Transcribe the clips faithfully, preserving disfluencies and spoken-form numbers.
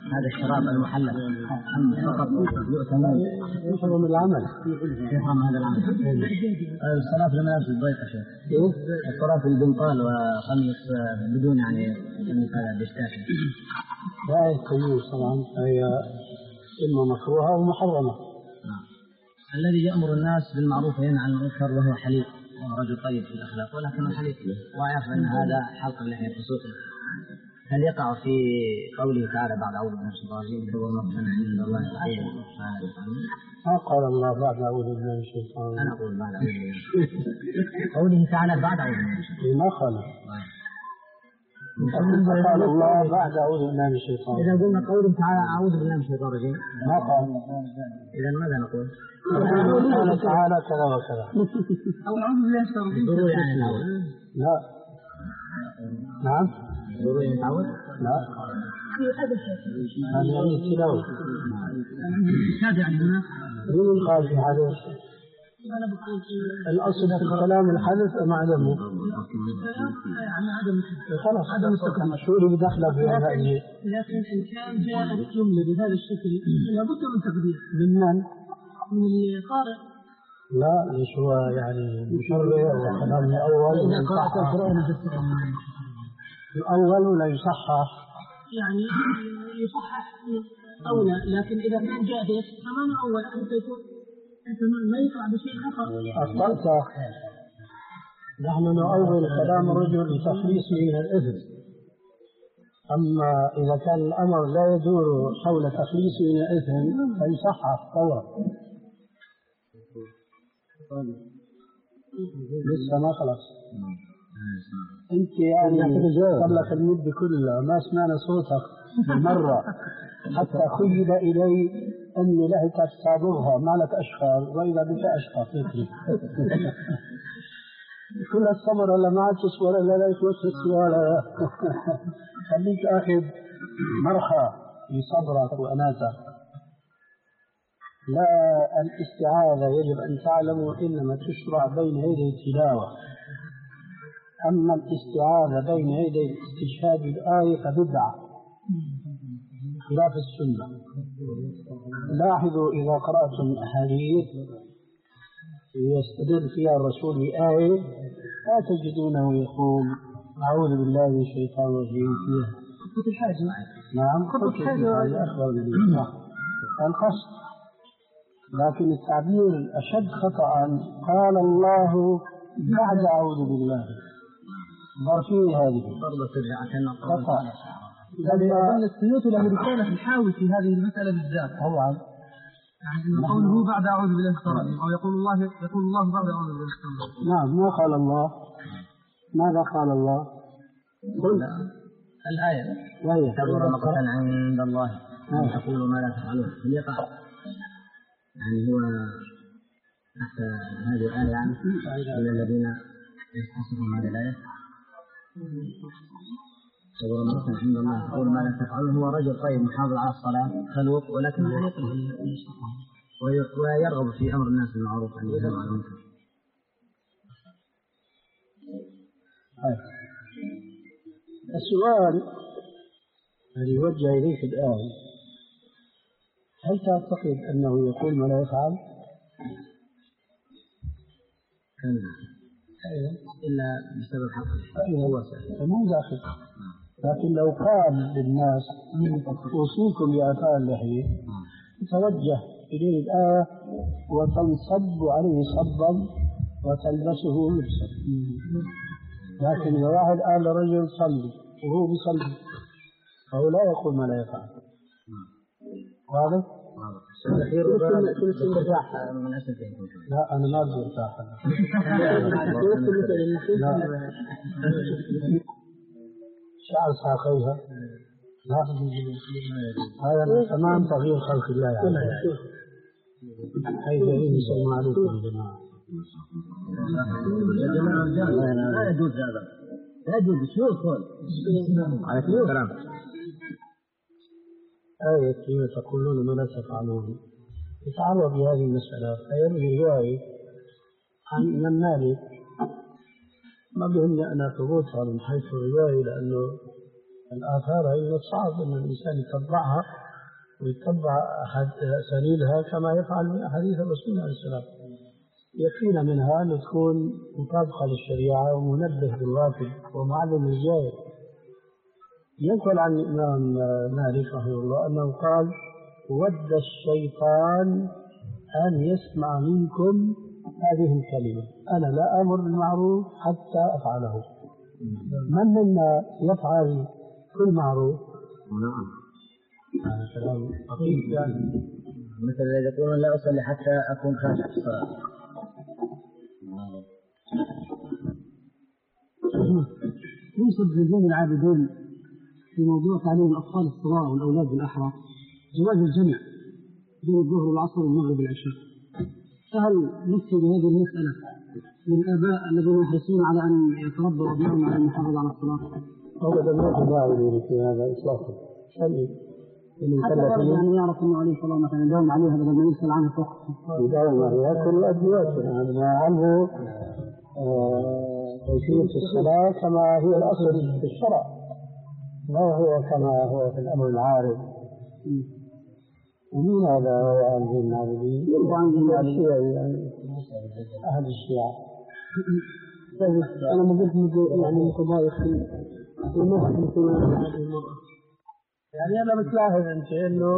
هذا الشراب المحلل فقط يؤتمن يحرم العمل يحرم هذا العمل. الصلاة في الملابس الضيقة شيخ، الصلاة في البنطال وقميص بدون يعني هذا بيشتاكي لا يستوي طبعا، هي إما مكروهة أو محرمة. نعم. الذي يأمر الناس بالمعروف وينهى عن المنكر وهو حليف وهو رجل طيب في الأخلاق، ولكنه حليف ويعرف أن هذا حلق اللحية فسوقه، هل يقع في قوله تعالى بعد أعوذ بالله من الشيطان الرجيم هو مقتا عند الله تعالى؟ ما قال الله بعد أعوذ بالله من الشيطان؟ أنا أقول بعد أعوذ بالله قوله تعالى بعد أعوذ بالله من الشيطان ما قال قال الله بعد أعوذ بالله من الشيطان. إذا قلنا قوله تعالى أعوذ بالله من الشيطان الرجيم ما قال، إذا ماذا نقول؟ قال تعالى كذا وكذا أو أعوذ بالله من الشيطان الرجيم يعني الأول. لا نعم ضروري يتعود؟ لا هذا يعني التلاوة. هذا يعني هنا من قال في حدث الأصل في الكلام الحدث أم عدمه؟ يعني عدم خلاص عدم استقامة. شو اللي بدخله في هذا؟ لكن إن كان جاءت جملة بهذا الشكل لابد من تقدير من من؟ من القارئ. لا ليش هو يعني مشرع وكلام الأول إذا قرأت القرآن الأول ولا يصحح؟ يعني يصحح أولى، لكن إذا كان جاهز كمان أول حتى يكون ما يقع بشيء آخر. أخطأت. نحن نؤول كلام الرجل لتخليصه من الإثم، أما إذا كان الأمر لا يدور حول تخليصه من الإثم فيصحح فورا. لسه ما خلص. أنت يعني قبلك المدة كلها ما سمعنا صوتك مرة حتى خيل إلي أني لهتك صابغها ما لك أشخار وإذا بك أشخار فكري كل الصبر ولا ما عاد تصور إلا لا يتوسس ولا خليك أخذ مرخى لصبرك وأناتك. لا الاستعاذة يجب أن تعلموا إنما تشرع بين يدي التلاوة، أما الاستعاذة بين يدي استشهاد الآية فبدعة خلاف السنة. لاحظوا إذا قرأتم أحاديث يستدل فيها الرسول بآية لا تجدونه يقول أعوذ بالله من الشيطان الرجيم فيها خطة الحاجة. نعم خطة الحاجة أخبر بالله القصد، لكن التعبير الأشد خطأ قال الله بعد أعوذ بالله ظرفية هذه خطأ. لأن السيوط الأمريكانية تحاول في هذه المسألة بالذات طبعا يعني يقوله بعد أعوذ بالله من الشيطان الرجيم أو يقول الله يقول الله بعد أعوذ بالله من الشيطان الرجيم. نعم ما قال الله. ماذا قال الله؟ الآية وهي كبر مقتا عند الله أن تقولوا ما لا تفعلون هل يقع يعني هو تحت هذه الآية يعني إلى الذين يستصفون هذه الآية كبر مقتا عند الله تقول ما لا تفعلون. هو رجل طيب محافظ على الصلاة خلوق ولكن لا يقرأ ويرغب في أمر الناس بالمعروف أن ينهوا عن المنكر. السؤال الذي يوجه إليك الآن هل تعتقد أنه يقول ما لا يفعل؟ كلا إلا بسبب حقه هو سهل مو داخل. لكن لو قال للناس أوصيكم بآثار اللحية توجه إليه الآية وتنصب عليه صبا وتلبسه لبسا. لكن إذا واحد قال لرجل صلي وهو بيصلي فهو لا يقول ما لا يفعل. واضح؟ من أسفين لا أنا ما أرجو ارتاح. شعر ساقيها لا هذا تمام تغيير خلق الله يعني حيث يسلم عليكم يا جماعة. لا يجوز هذا لا يجوز شو القول عليكم السلام. آية كيف تقولون ما لا تفعلون يتعرض بهذه المسألة فيروي رواية عن من مالك ما بهمني أنا ثبوتها من حيث الرواية لأنه الآثار هي من الصعب أن الإنسان يتبعها ويتبع أحد أساليبها كما يفعل من أحاديث الرسول عليه السلام. يكفينا منها أن تكون مطابقة للشريعة ومنبه بالراتب ومعلم للجائر. ينقل عن الإمام مالك رحمه الله أنه قال: ود الشيطان أن يسمع منكم هذه الكلمة: أنا لا أمر بالمعروف حتى أفعله. من منا يفعل كل معروف؟ هذا كلام دقيق يعني. مثل الذي يقولون لا أصلي حتى أكون خاشع في الصلاة. يوسف بن زين العابدين في موضوع تعليم الأطفال الصغار والأولاد بالأحرى زواج الجمع بين الظهر والعصر والمغرب والعشاء، فهل نكتب بهذه المسألة للآباء الذين يحرصون على أن يتربوا أبنائهم على المحافظة على الصلاة؟ أولا ما في داعي في هذا إطلاقا. حتى يعني يعرف أنه عليه الصلاة مثلا يداوم عليها بدل ما يسأل عنها فقط. يداوم عليها كل الأدويات هذا عنه كيفية الصلاة كما هي الأصل في الشرع، ما هو كما هو في الأمر العارض. ومين هذا هو أهل النابلين؟ يعني أهل الشيعة. أنا ما قلت يعني متضايق في الموقف مثل هذه المرأة. يعني أنا بتلاحظ أنت إنه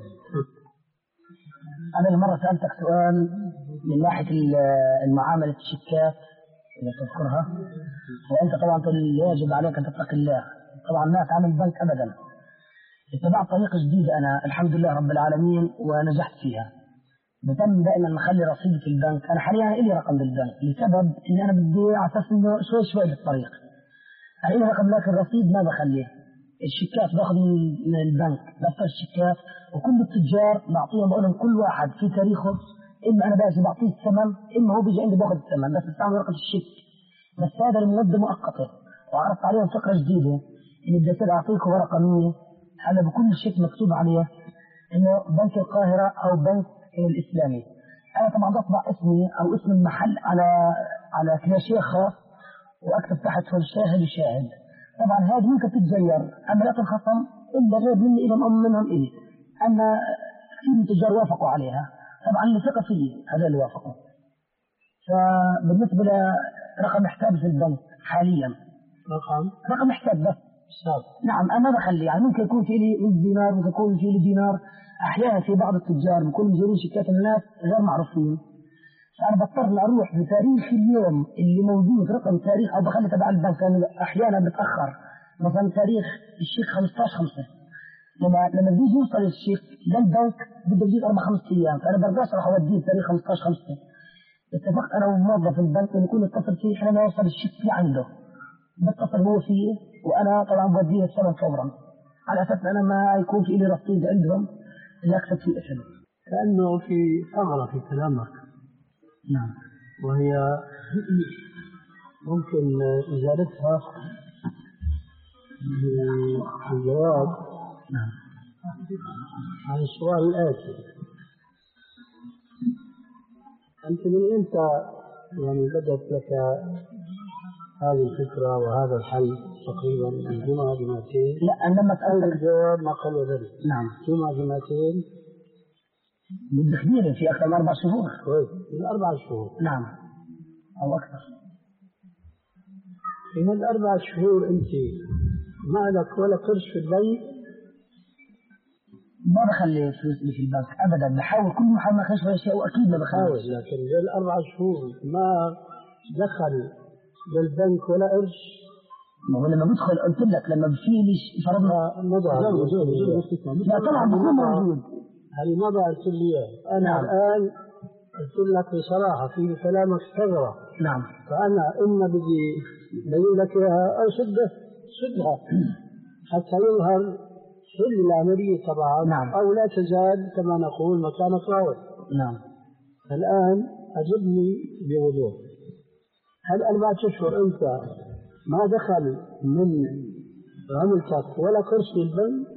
أنا مرة سألتك سؤال من ناحية المعاملة الشيكات اللي تذكرها، وأنت طبعا يجب عليك أن تتقي الله. طبعا ما تعمل بنك أبدا. اتبعت طريقة جديدة أنا الحمد لله رب العالمين ونجحت فيها. بتم دائما نخلي رصيدي في البنك. أنا حاليا إلي رقم بالبنك لسبب إن أنا بدي أعتقد إنه شوي شوي بالطريق. أنا إلي رقم لكن الرصيد ما بخليه. الشيكات باخذ من البنك دفتر الشيكات، وكل التجار بعطيهم بقول لهم كل واحد في تاريخه، إما أنا باجي بعطيه الثمن إما هو بيجي عندي باخذ الثمن، بس بستعمل ورقة الشيك. بس هذا المدة مؤقتة، وعرضت عليهم فكرة جديدة إني بدي أصير أعطيكم ورقة مني هذا بكل شيك مكتوب عليه إنه بنك القاهرة أو بنك الإسلامي. أنا طبعا بطبع اسمي أو اسم المحل على على كلاشيه خاص وأكتب تحته الشاهد وشاهد. طبعا هذه ممكن تتغير، أما لا تنخصم إلا غير مني إلى أم منهم إلي. أما كثير من التجار وافقوا عليها، طبعا اللي ثقة فيه هذا اللي وافقوا. فبالنسبة لرقم حساب في البنك حاليا رقم رقم حساب بس حساب. نعم أنا ما بخلي، يعني ممكن يكون في لي مية دينار، ممكن يكون في لي دينار. أحيانا في بعض التجار بيكونوا مجرين شيكات الناس غير معروفين، فأنا بضطر أروح بتاريخ اليوم اللي موجود رقم تاريخ أو بخلي تبع البنك، لأنه أحيانا بتأخر. مثلا تاريخ الشيك خمسة عشر خمسة، لما لما بيجي يوصل الشيك للبنك بده يجيب أربع خمس أيام، فأنا برجعش راح أوديه بتاريخ خمسة عشر خمسة. اتفقت أنا وموظف البنك إنه يكون يتصل فيه حين ما يوصل الشيك فيه عنده، بتصل هو فيه وأنا طبعا بوديه الثمن فورا، على أساس أنا ما يكون في لي رصيد عندهم اللي أكتب فيه اسم. كأنه في ثغرة في كلامك. نعم. وهي ممكن إزالتها بالجواب نعم. عن السؤال الآتي: أنت من إمتى يعني بدأت لك هذه الفكرة وهذا الحل؟ تقريبا من جمعة جمعتين. لا أنا لما أول الجواب ما قال ذلك. نعم. جمعة جمعتين مدة كبيرة في أكثر من أربع شهور. كويس، من أربع شهور. نعم أو أكثر. في من الأربع شهور أنت ما لك ولا قرش في البنك؟ ما بخلي فلوس في البنك أبدا، بحاول كل ما حاول ما أخليش ولا شيء، وأكيد ما بخلي. لكن بالأربع شهور ما دخل بالبنك ولا قرش. ما هو لما بدخل قلت لك لما بفيلش فرضنا مضى. لا طبعا بكون موجود. هذه مضى قلت لي أنا نعم. الآن قلت لك بصراحة في كلامك ثغرة. نعم. فأنا إما بدي بقول لك إياها أو سده سدها حتى يظهر سل العملية طبعا. نعم. أو لا تزال كما نقول مكانك راوي. نعم. الآن أجبني بوضوح: هل أربعة أشهر أنت ما دخل من عملتك ولا قرش في البنك؟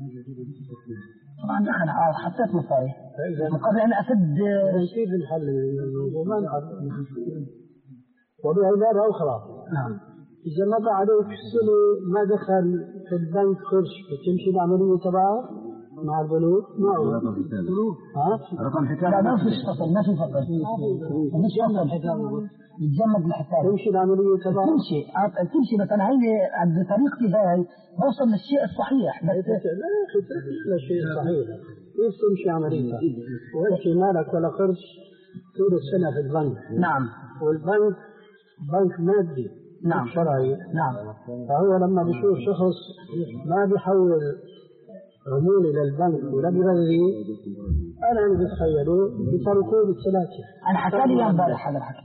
طبعا دخل عارض حطيت مصاري مقابل أن أسد. كيف الحل الموضوع؟ ما نعرف. وبعبارة أخرى: نعم. إذا مضى عليك سنة ما دخل في البنك قرش بتمشي العملية تبعها مع البنوك؟ ما هو رقم حساب ها؟ رقم حساب لا ما فيش فصل، ما في فصل، مش فصل، يتجمد الحساب، تمشي العملية تبعها؟ تمشي تمشي بس أنا هي بطريقتي هاي بوصل للشيء الصحيح. بس لا يا أخي لا شيء صحيح، كيف تمشي عملية؟ وأنت مالك ولا قرش طول السنة في البنك. نعم. والبنك بنك مادي نعم شرعي. نعم. فهو لما بيشوف شخص ما بيحول عمولة للبنك ولا بيرغي، أنا عم بتخيله بطرقوه بالثلاثة. أنا حكى لي امبارح هذا الحكي.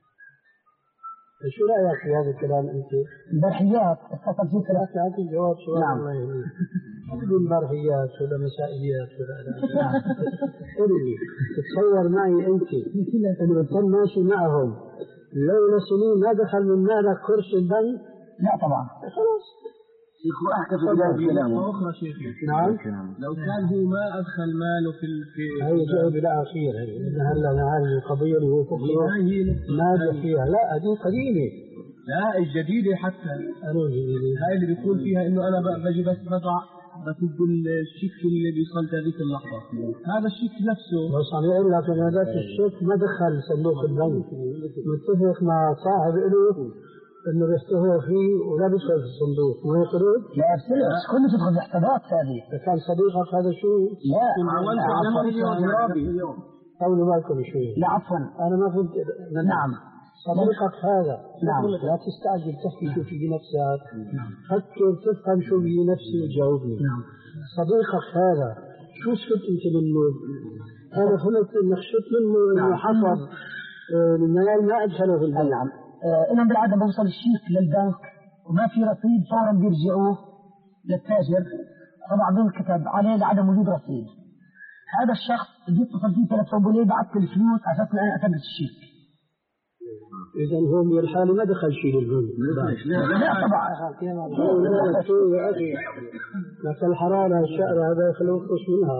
شو رأيك في هذا الكلام أنت؟ البرحيات اتصل فيه ثلاثة. أعطي جواب سؤال. نعم. الله يهديك. بدون برحيات ولا مسائيات ولا لا. قل لي تتصور معي أنت إنه كان ماشي معهم لولا سنين ما دخل من مالك قرش البنك؟ لا طبعا. خلاص. شيخ أحكي في بداية كلامه. أخرى شيخ. نعم. لو كان هو ما أدخل ماله في في هي جاء بلا أخير هي. هلا هذه القضية اللي هو فكره نادى فيها. لا هذه قديمة. لا الجديدة حتى. أنا الجديدة. هاي اللي بيقول فيها إنه أنا بجي بس بضع بسد الشيك اللي بيصل هذيك اللحظة. هذا الشيك نفسه. بس عم يقول لك إن هذاك الشيك ما دخل صندوق البنك. متفق مع صاحب له إنه بيشتهر فيه ولا بيدخل في الصندوق، ما يقرب؟ لا بس كله تدخل في حسابات هذه. كان صديقك هذا شو؟ لا عفوا. طولوا بالكم شوي. لا عفوا. أنا ما فهمت. نعم. صديقك هذا. نعم. لا تستعجل تحكي شو في نفسك. فكر تفهم شو في نفسي وتجاوبني. نعم. صديقك هذا شو شفت أنت منه؟ أنا فهمت إنك شفت منه إنه حفظ المال ما أدخله في البنك. نعم. إنهم بالعادة بوصل الشيك للبنك وما في رصيد فورا بيرجعوه للتاجر طبعا بالكتاب عليه لعدم وجود رصيد. هذا الشخص بيتصل فيه ثلاث أبوليه بعت الفلوس على أساس أنا أثبت الشيك. إذا هو من الحالة ما دخل شيء للبنك. لا طبعا. لا شو يا أخي لك الحرارة الشعر هذا يخلوه يخلص منها.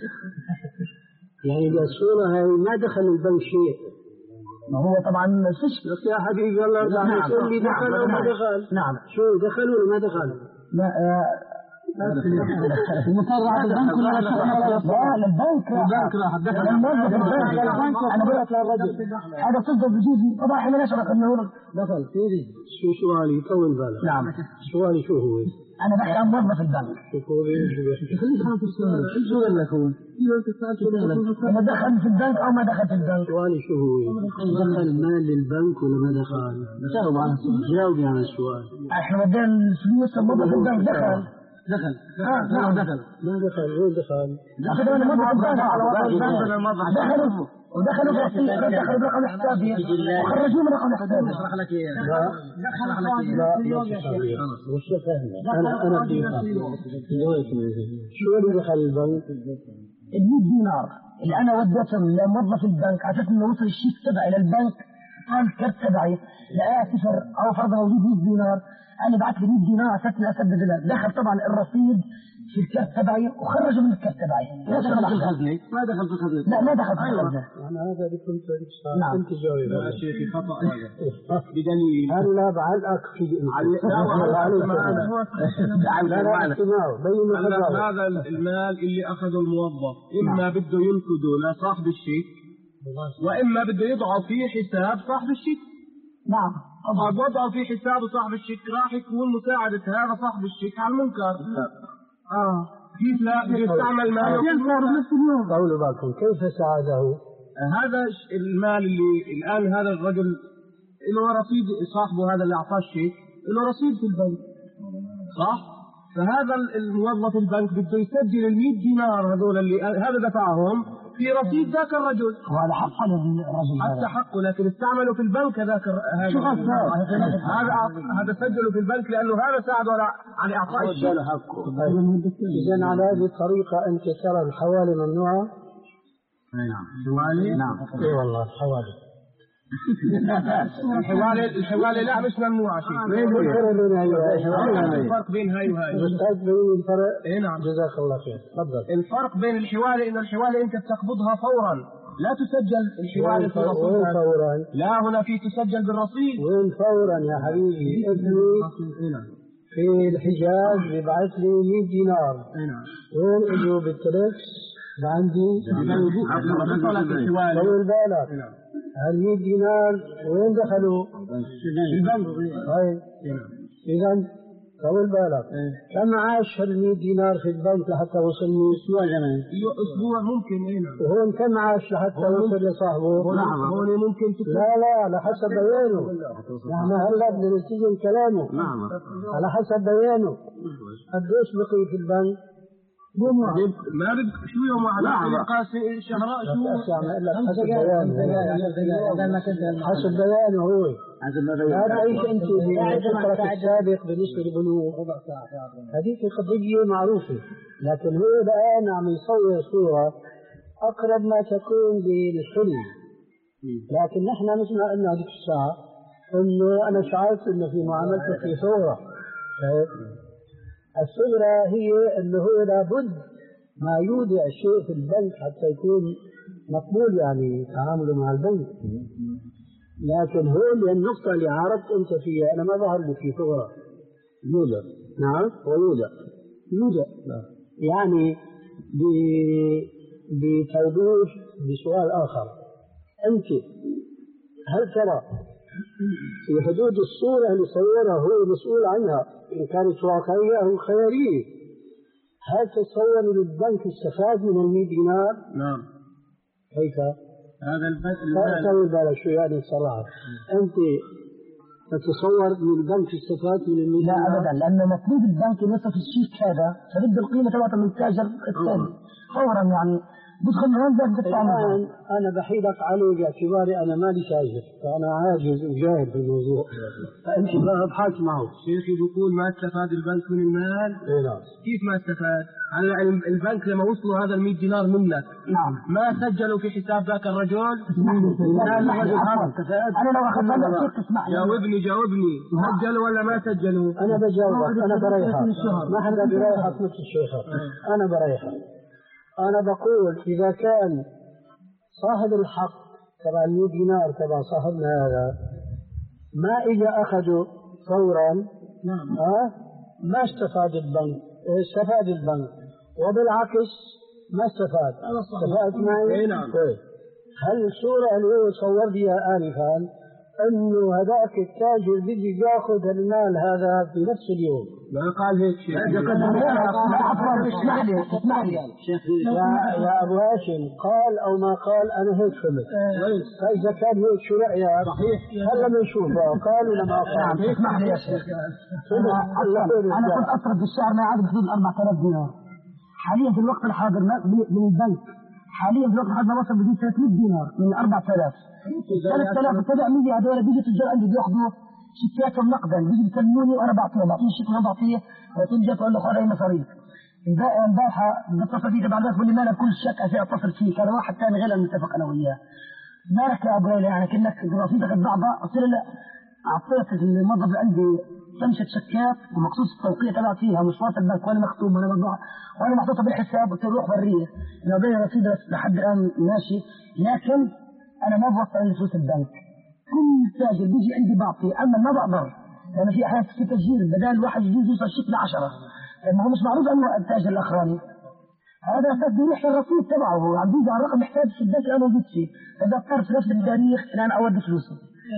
يعني الصورة هاي ما دخل البنك شيء. ما هو طبعا فيش. بس يا حبيبي الله يرضى يقول لي دخل أو ما دخل. نعم. شو دخل ولا ما دخل؟ لا المطلع البنك ولا لا للبنك البنك راح دخل البنك. أنا بقولك للرجل هذا صدق بجوز طبعا إحنا نشرح إنه دخل كذي. شو سؤالي طول بالك. نعم. سؤالي شو هو؟ أنا بحكي عن موظف البنك. شو هو شو بيحكي؟ خليك خلاص السؤال. شو قال لك هو؟ أنا دخل في البنك أو ما دخل في البنك؟ سؤالي شو هو؟ دخل مال للبنك ولا ما دخل؟ جاوب على السؤال. جاوبي على السؤال. إحنا ودينا الفلوس الموظف البنك دخل. دخل. آه نعم دخل. ما دخل وين دخل؟ دخل أنا موظف البنك. دخلوا ودخلوا برصيد دخلوا برقم حسابي وخرجوه من رقم حسابي. اشرح لك اياه. لا اشرح لك اياه. وش فاهم؟ انا انا في شو اللي دخل البنك؟ ال مئة دينار اللي انا وديتهم لموظف البنك على اساس انه وصل الشيك تبعي للبنك قال الكرت تبعي لقاه صفر او فرضا موجود مئة دينار. انا بعت لي مئة دينار على اساس اني اسدد له. دخل طبعا الرصيد في الكرت تبعي وخرجوا من الكرت تبعي. ما دخل في الخزنة. ما دخل في الخزنة. لا ما دخل في الخزنة. انا هذا اللي كنت نعم. انت جاوب. لا شيخي خطأ هذا بدليل. هلا بعلقك في هذا المال اللي أخذه الموظف إما بده ينقذه لصاحب الشيك وإما بده يضعه في حساب صاحب الشيك. نعم. طبعا وضعه في حساب صاحب الشيك راح يكون مساعدة هذا صاحب الشيك على المنكر. اه كيف لا يستعمل ماله نفس اليوم. قولوا بالكم كيف ساعده؟ هذا المال اللي الآن هذا الرجل له رصيد صاحبه هذا اللي أعطاه الشيك له رصيد في البنك صح؟ فهذا الموظف البنك بده يسجل المئة دينار هذول اللي هذا دفعهم في رصيد ذاك الرجل. وهذا حقه للرجل حتى حقه لكن استعملوا في البنك هذاك شو هذا هذا سجلوا في البنك لأنه هذا ساعده على على إعطاء الشيك. إذا على هذه الطريقة أنت ترى الحوالي ممنوعة؟ نعم. حوالي؟ نعم. إي والله الحوالي. الحوالي الحوالي لا مش ممنوعة شيء. ما يقول الفرق بين هاي وهاي. الفرق بين هاي وهاي. الأستاذ بين الفرق. إيه نعم. جزاك الله خير. تفضل. الفرق بين الحوالي إن الحوالي أنت بتقبضها فورا لا تسجل الحوالة في وين الرصيد. فورا؟ لا هنا في تسجل بالرصيد. وين فورا يا حبيبي؟ ابني في الحجاز بيبعث لي مئة دينار. وين اجوا بالتلكس عندي؟ طول بالك. هال مئة دينار وين دخلوا؟ البنك. طيب اذا طول بالك. كم عاش هال مئة دينار في البنك لحتى وصلني؟ اسبوع زمان. اسبوع ممكن. هنا وهون كم عاش لحتى وصل لصاحبه؟ هون ممكن تكون. لا لا على حسب بيانه. نحن هلا بدنا نلتزم كلامه. نعم. على حسب بيانه. قديش بقي في البنك؟ يوم واحد. ما بدك شو يوم واحد؟ لا قاسي شهراء شو؟ حسب بيانه. حسب بيانه هو. هذا ايش انت بفكرك السابق بالنسبه للبنوك؟ هذيك قضيه معروفه، لكن هو الان عم يصور صوره اقرب ما تكون للحلم. لكن نحن مثل ما قلنا هذيك الساعه انه انا شعرت انه في معاملتك في ثوره. الثغرة هي أنه هو لابد ما يودع شيء في البنك حتى يكون مقبول يعني تعامله مع البنك. لكن هو النقطة اللي عارضت أنت فيها أنا ما ظهر لي في ثغرة. يودع. نعم ويودع. يودع يعني بتوضيح بسؤال آخر. أنت هل ترى في حدود الصورة اللي صورها هو مسؤول عنها إن كانت واقعية أو خيالية، هل تتصور أن البنك استفاد من المئة دينار؟ نعم. كيف؟ هذا البنك. لا طول بالك شو يعني الصراحة. أنت تتصور أن البنك استفاد من المئة دينار؟ لا أبدا، لأن مطلوب البنك ينصف الشيك هذا فبده القيمة تبعته من التاجر الثاني فورا يعني بدخل هون بدك الآن أنا بحيلك عليه باعتباري أنا مالي تاجر فأنا عاجز وجاهل في الموضوع فأنت بقى ابحث معه. شيخي بيقول ما استفاد البنك من المال. إيه نعم. كيف ما استفاد؟ يعني البنك لما وصلوا هذا ال مئة دينار منك نعم ما سجلوا في حساب ذاك الرجل. أنا لو أخذت منك تسمح لي. جاوبني جاوبني سجلوا ولا ما سجلوا؟ أنا بجاوبك أنا بريحك ما حدا بريحك مثل الشيخ. أنا بريحك. أنا بقول إذا كان صاحب الحق تبع المئة دينار تبع صاحبنا هذا ما إجا أخذه فورا أه؟ ما استفاد البنك استفاد البنك وبالعكس ما استفاد. استفاد معي. هل الصورة اللي هو صور بها آنفا أنه هذاك التاجر بيجي ياخذ المال هذا في نفس اليوم؟ ما قال هيك شيء. اسمح لي اسمح لي يا يا أبو هاشم قال أو ما قال أنا هيك فهمت. فإذا كان هيك شو رأيك؟ صحيح. هلا بنشوفه قال ولا ما قال. اسمح لي يا شيخ. أنا كنت أصرف في الشهر ما يعادل حدود أربعة آلاف دينار. حاليا في الوقت الحاضر من البنك حاليا في الوقت الحاضر وصل بدون ثلاثمئة دينار من أربعة آلاف. ثلاثة آلاف وسبعمئة هذول بيجي تجار عندي بياخذوا شيكاتهم نقدا بيجي بيكلموني وانا بعطيهم بعطيهم شيك وانا بعطيه وتجي تقول له خذ هي مصاريف. امبارحه بتصل فيه تبع البنك بقول لي مالك كل شيك ازي اتصل فيك انا واحد ثاني غير المتفق انا وياه. مالك يا ابو ليلى يعني كانك رصيدك الضعبه قلت له لا اعطيت الموظف اللي عندي خمسة شيكات ومقصود التوقيع تبع فيها مش واصل البنك وانا مختوم وانا مطبوع وانا محطوطه بالحساب قلت له روح وريه انا بين رصيد لحد الان ماشي لكن انا ما بوصل لفلوس البنك. كل تاجر بيجي عندي بعطي اما ما بقدر لان في احيانا في تسجيل بدل الواحد يجوز يوصل شيك لعشرة لانه هو مش معروف انه التاجر الاخراني هذا اساس بيحكي الرصيد تبعه هو عم بيجي على الرقم محتاج في البنك انا موجود فيه فاذا اضطر في نفس التاريخ ان انا اودي فلوسه.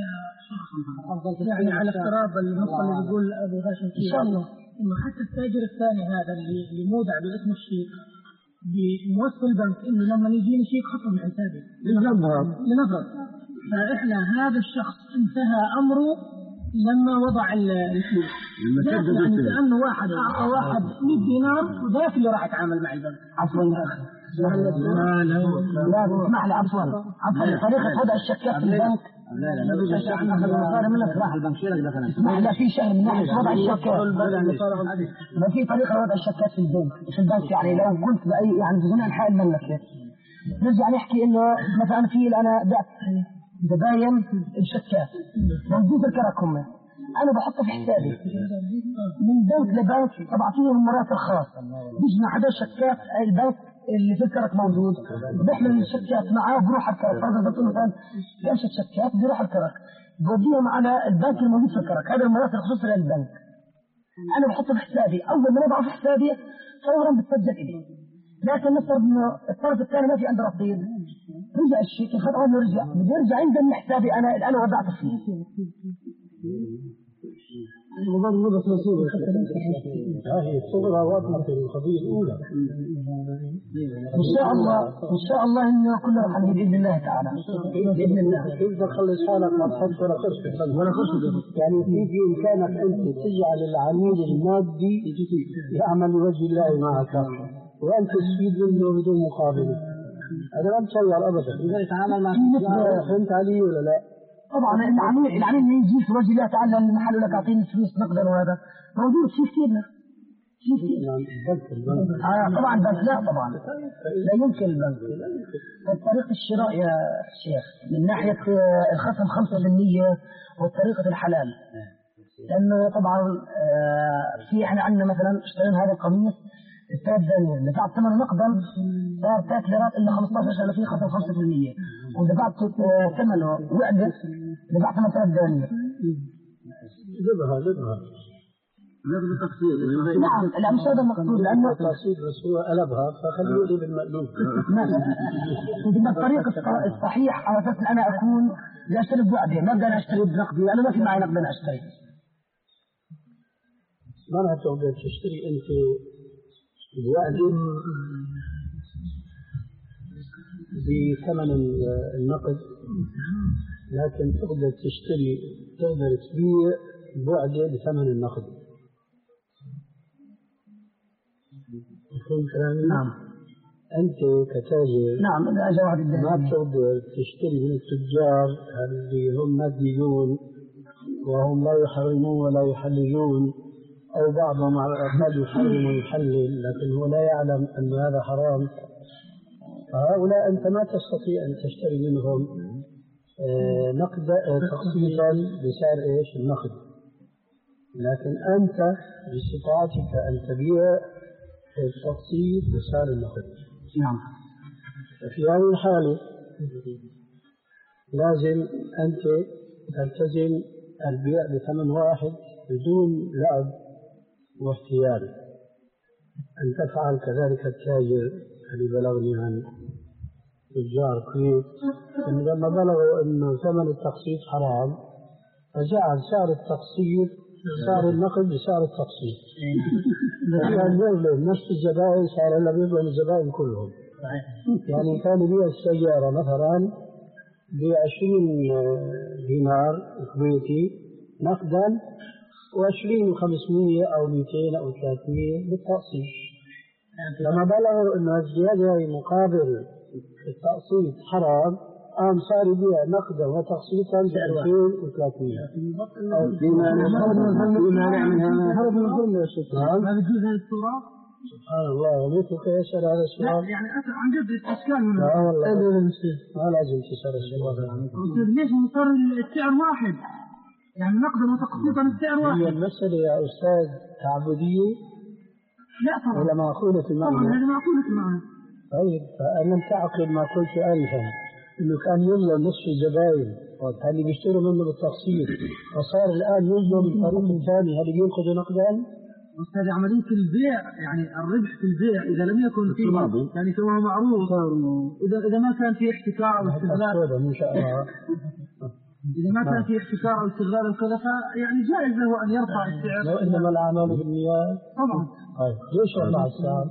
يعني على افتراض النقطة اللي بيقول ابو هاشم ان شاء الله انه حتى التاجر الثاني هذا اللي اللي مودع باسم الشيك بموصل البنك انه لما يجيني شيك خطه من حسابي لنفرض لنفرض فاحنا هذا الشخص انتهى امره لما وضع الفلوس يعني كانه واحد اعطى واحد مئة دينار وذاك اللي راح يتعامل مع البنك. عفوا يا اخي لا لا لا اسمح لي عفوا عفوا طريقه وضع الشيكات في البنك لا لا لا بيجي اخذ المصاري منك راح البنك شو لك دخل اسمح لي في شغله من ناحيه وضع الشيكات ما في طريقه وضع الشيكات في البنك في البنك يعني لو كنت باي يعني في جميع انحاء المملكه نرجع نحكي انه مثلا في انا بعت زباين الشيكات موجود الكراكم انا بحطه في حسابي من بنك لبنك طبعا فيهم المرات الخاص بيجمع هذول الشيكات البنك اللي في الكرك موجود بيحمل الشكات معاه بروح على الكرك. هذا بتقول مثلا قمشة شكات بيروح على الكرك بوديهم على البنك الموجود في الكرك. هذا المناطق الخصوصية للبنك. أنا بحط في حسابي، أول ما أضع في حسابي فورا بتسجل إلي. لكن نفترض إنه الطرف الثاني ما في عنده رصيد، رجع الشيك الخط عنه رجع بيرجع عندي من حسابي أنا اللي أنا وضعته فيه. نظام نظرة نصيبه هذه الصغرى واضحة في القضية الأولى. إن شاء الله إن شاء الله إنه كله حنجي بإذن الله تعالى. بإذن الله. إذا خلص حالك ما تحط ولا قرش ولا قرش يعني في إمكانك أنت تجعل العميل المادي يعمل لوجه الله معك وأنت تستفيد منه بدون مقابل. هذا ما بتصور أبدا. إذا يتعامل مع فهمت علي ولا لا؟ طبعا العميل العميل اللي يجي في وجه الله تعالى المحل لك أعطيني فلوس نقدا وهذا موجود في كثير له. في كثير. آه طبعا بنك لا طبعا لا يمكن البنك. طريقة الشراء يا شيخ من ناحية الخصم خمسة بالمية وطريقة الحلال. لأنه طبعا في احنا عندنا مثلا اشترينا هذا القميص الثلاث دنانير دفعت ثمن نقدا صار ثلاث ليرات الا خمسطعش عشان فيه خصم خمسة بالمية ودفعت ثمنه وعده دفعت ثمن ثلاث دنانير. جبها جبها لازم التقسيط. نعم لا مش هذا المقصود لانه التقسيط بس هو قلبها فخليه يقلب بالمقلوب. بدنا الطريقه الصحيح على اساس انا اكون اشتري بوعده ما بدي اشتري بنقدي انا ما في معي نقد انا اشتري. ما راح تقدر تشتري انت بوعده بثمن النقد لكن تقدر تشتري تقدر تبيع بوعده بثمن النقد. مفهوم كلامي؟ نعم. أنت كتاجر نعم ما بتقدر تشتري من التجار اللي هم ماديون وهم لا يحرمون ولا يحللون أو بعضهم على الأقل يحرم ويحلل لكن هو لا يعلم أن هذا حرام. فهؤلاء أنت ما تستطيع أن تشتري منهم نقد تقسيطا بسعر إيش النقد لكن أنت باستطاعتك أن تبيع التقسيط بسعر النقد. نعم. في هذه الحالة لازم أنت تلتزم البيع بثمن واحد بدون لعب واحتيال. أن تفعل كذلك التاجر اللي بلغني عن تجار الكويت إن لما بلغوا أن ثمن التقسيط حرام فجعل سعر التقسيط سعر النقد بسعر التقسيط. كان يظلم نفس الزبائن صار هلا بيظلم الزبائن كلهم. يعني كان يبيع السيارة مثلا بعشرين دينار كويتي نقدا وعشرين وخمسمية أو مئتين أو ثلاثمية بالتقسيط. لما بلغوا أن الزيادة هي مقابل التقسيط حرام قام صار يبيع نقدا وتقسيطا ب ألفين وثلاثمية. فيما هرب من الظلم يا شيخ. ما بتجوز هذه الصورة؟ سبحان الله ومثلك يسأل هذا السؤال. يعني أثر عن جد استشكال منه. لا والله ما لازم تسأل السؤال. ليش صار السعر واحد؟ يعني نقدا وتقسيطا السعر واحد. هي المسألة يا أستاذ تعبدية؟ لا طبعا. ولا معقولة المعنى؟ طبعا هذه معقولة المعنى. طيب فألم تعقل ما قلت آنفا إنه كان يظلم نصف الزبائن اللي بيشتروا منه بالتقسيط فصار الآن يظلم الطريق الثاني هل ينقذ نقدا؟ أستاذ عملية البيع يعني الربح في البيع إذا لم يكن فيه يعني كما هو معروف إذا إذا ما كان فيه احتكار أو استغلال إن شاء الله إذا ما كان فيه احتكار أو استغلال وكذا فيعني جائز له أن يرفع السعر. لو إنما الأعمال بالنيات طبعا. طيب ليش رفع السعر؟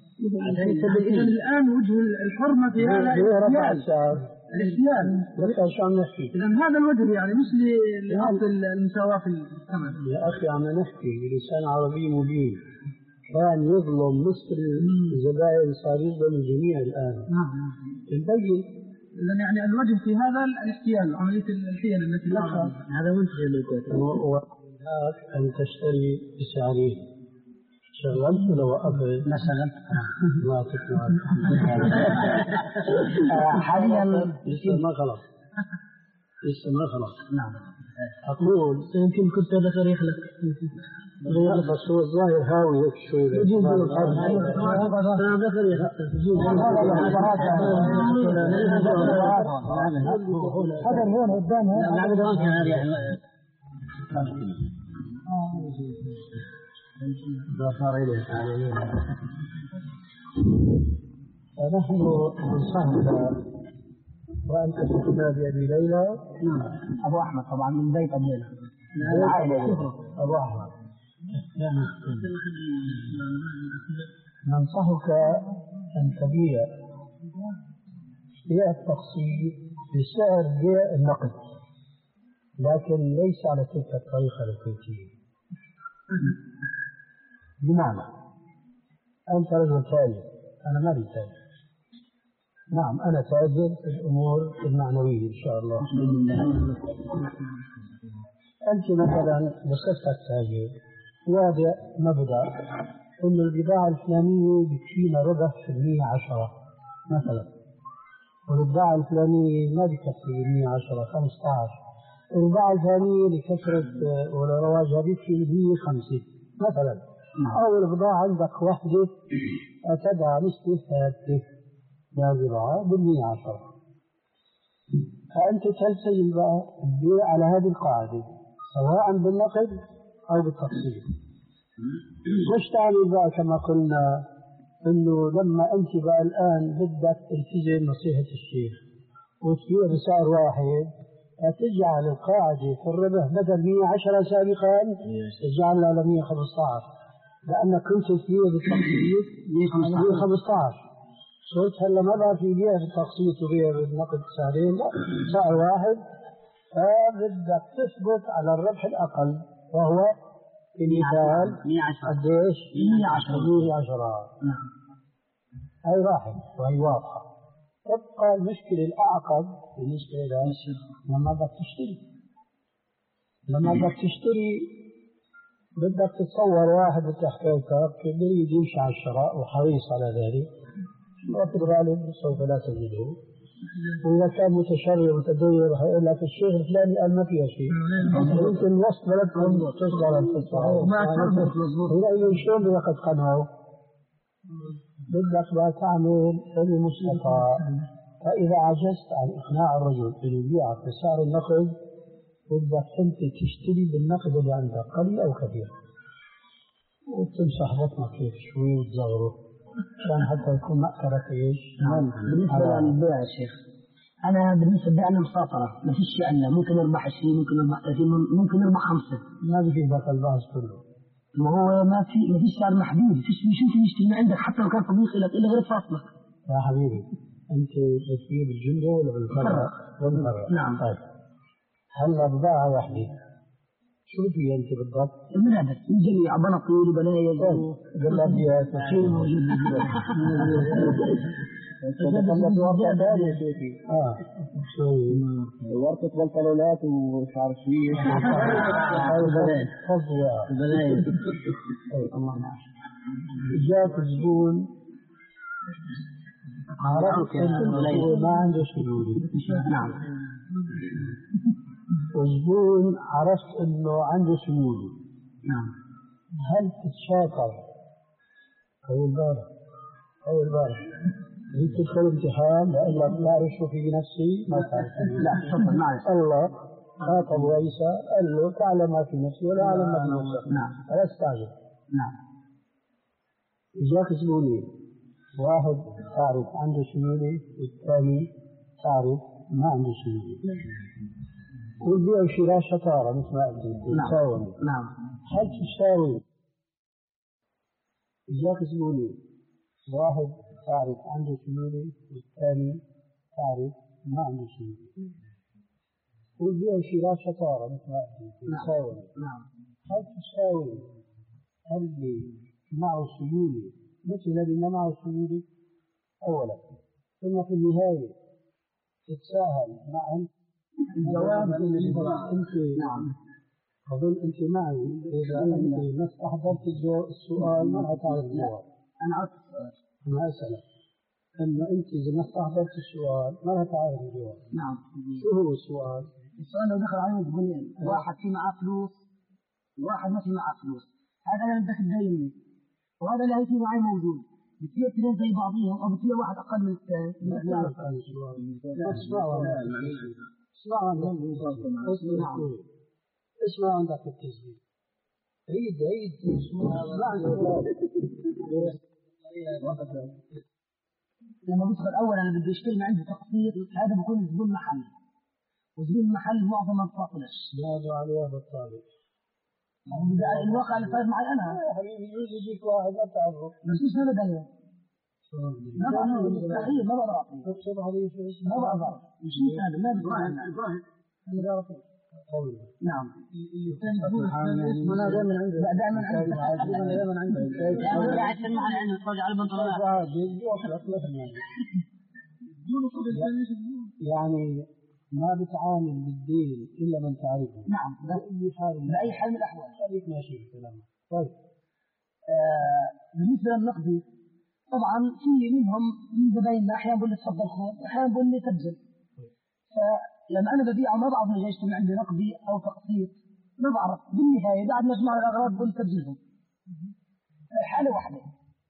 إذا الآن وجه الحرمة في هذا رفع السعر الاحتيال. لك شو عم نحكي؟ إذا هذا الوجه يعني مش لأصل المساواة في الثمن. يا أخي عم نحكي بلسان عربي مبين كان يظلم نصف الزبائن صار يظلم الجميع الآن. نعم. نبين. إذا يعني الوجه في هذا الاحتيال عملية الحيل التي لا هذا منتج اللي وهناك أن تشتري بسعرين. شغلت ولا وقفت؟ لا شغلت. ما تسمع. حاليا لسه ما خلص. لسه ما خلص. نعم. أقول يمكن كنت ذكر يخلق. بس هو الظاهر هاوي هيك شوي. يجوز هذا هون قدام هون نحن ننصحك وأنت كنا بأبي ليلى. أبو أحمد طبعا من بيت أبي ليلى. أبو أحمد ننصحك أن تبيع بيع التقسيط بسعر بيع النقد، لكن ليس على تلك الطريقة الكويتية. بمعنى أنت رجل تاجر، أنا مالي تاجر. نعم أنا تاجر في الأمور المعنوية إن شاء الله. أنت مثلا بصفتك تاجر واضع مبدأ إن البضاعة الفلانية بتفينا ربح في المية عشرة مثلا، والبضاعة الفلانية ما بكفي المية عشرة خمسة عشر، والبضاعة الفلانية لكثرة ولرواجها بكفي المية خمسة مثلا، أو البضاعة عندك وحدة تدعى نسبة ثابتة للبضاعة بالمية عشرة، فأنت تلتزم بقى البيع على هذه القاعدة سواء بالنقد أو بالتقسيط. مش تعمل بقى كما قلنا إنه لما أنت بقى الآن بدك تلتزم نصيحة الشيخ وتبيع بسعر واحد، تجعل القاعدة في الربح بدل مية وعشرة سابقا تجعلها على مية وخمسة عشر، لأنك كنت تبيع بالتقسيط مية وخمسة عشر، صرت هلا ما بقى في بيع بالتقسيط وبيع بالنقد سعرين، لا سعر واحد، فبدك تثبت على الربح الأقل وهو في مثال قديش؟ مية وعشرة. هاي راحت وهي واضحة. تبقى المشكلة الأعقد بالنسبة لك لما بدك تشتري. لما بدك تشتري بدك تتصور واحد بتحقيقك يريد يمشي على الشراء وحريص على ذلك، وفي الغالب سوف لا تجده. وإذا كان متشرع ومتدين هيقول لك الشيخ الفلاني قال ما فيها شيء، يمكن وسط بلدكم تصدر الفصل هنا شلون بدك تقنعه؟ بدك بقى تعمل المستطاع. فإذا عجزت عن إقناع الرجل إنه يبيعك بسعر النقد، بدك أنت تشتري بالنقد اللي عندك قليل أو كثير، وتمسح بطنك هيك شوي وتزغره عشان حتى يكون مأكلك ايش؟ بالنسبة للبيع يا شيخ، أنا بالنسبة لي أنا مساطرة، ما فيش شيء عندنا، ممكن أربح عشرين، ممكن أربح ثلاثين، ممكن أربح خمسة. ما بيجي ذاك البحث كله. ما هو ما في ما فيش سعر محدود، فيش شيء يشتري من عندك حتى لو كان صديق لك إلا غير فاصلك. يا حبيبي أنت بتبيع بالجملة ولا بالفرق؟ بالفرق. نعم. طيب هلا بضاعة واحدة شو بتبيع أنت بالضبط؟ الملابس من جميع بناطيل وبنايل جلابيات وشيء موجود. تتكلم بورقة ثانية شيخي. اه شوي ورقة بنطلونات ومش عارف شيء. البنايل. تفضل يا البنايل. الله يعافيك. جاك زبون عرفت إنه ما عنده سيولة. نعم. وزبون عرفت انه عنده سيولة. نعم. هل تتشاطر اول بارح اول بارح هي تدخل امتحان لألا تعرف شو في نفسي ما تعرف. لا شكرا معلش. الله خاطب عيسى قال له تعلم ما في نفسي ولا اعلم ما في نفسك. نعم. فلا تستعجل. نعم. جاك زبونين، واحد تعرف عنده سيولة والثاني تعرف ما عنده سيولة، والبيع وشراء شطارة مثل ما قلت. نعم. نعم. هل تساوي جاك زبوني واحد تعرف عنده سيولة والثاني تعرف ما عنده سيولة، والبيع وشراء شطارة مثل ما قلت. تساوي. نعم. هل تساوي اللي معه سيولة مثل الذي ما معه سيولة أولا، ثم في النهاية تتساهل مع الجواب اللي انت. نعم. اظن انت معي، اذا انت ما استحضرت السؤال ما هتعرف الجواب. انا اسف انا اسالك انه انت اذا ما استحضرت السؤال ما هتعرف الجواب. نعم. شو هو السؤال؟ السؤال لو دخل عليه زبونين، واحد في معاه فلوس وواحد ما في معاه فلوس، هذا اللي بدك تبينني وهذا اللي هيجي معي موجود بتصير اثنين زي بعضيهم او بتصير واحد اقل من الثاني. لا لا اسمع اسمع عندك التسجيل عيد عيد لما بدخل اولا انا بدي اشتري عندي تقسيط هذا بكون زبون محل وزبون المحل معظم الفاطلش نادوا عليها بالطالب الواقع اللي صار معي انا يا حبيبي يجوز يجيك واحد ما تعرفه بس مش هذا دايما ما بعرف مستحيل ما بقدر اعطيه تقصد عليه شو اسمه ما بقدر مش هذا ما بقدر نعم انا دائما عندي لا دائما عندي انا دائما عندي انا قاعد تسمعني عنده تفرج على البنطلونات يعني ما بتعامل بالدين الا من تعرفه. نعم باي حال باي حال من الاحوال خليك ماشي في كلامك. طيب آه بالنسبه للنقدي طبعا في منهم من زبايننا احيانا بقول لي تفضل خذ احيانا بقول لي سجل. فلما انا ببيعه ما بعرف اذا يشتري عندي نقدي او تقسيط ما بعرف بالنهايه بعد ما اجمع الاغراض بقول سجلهم. حاله واحده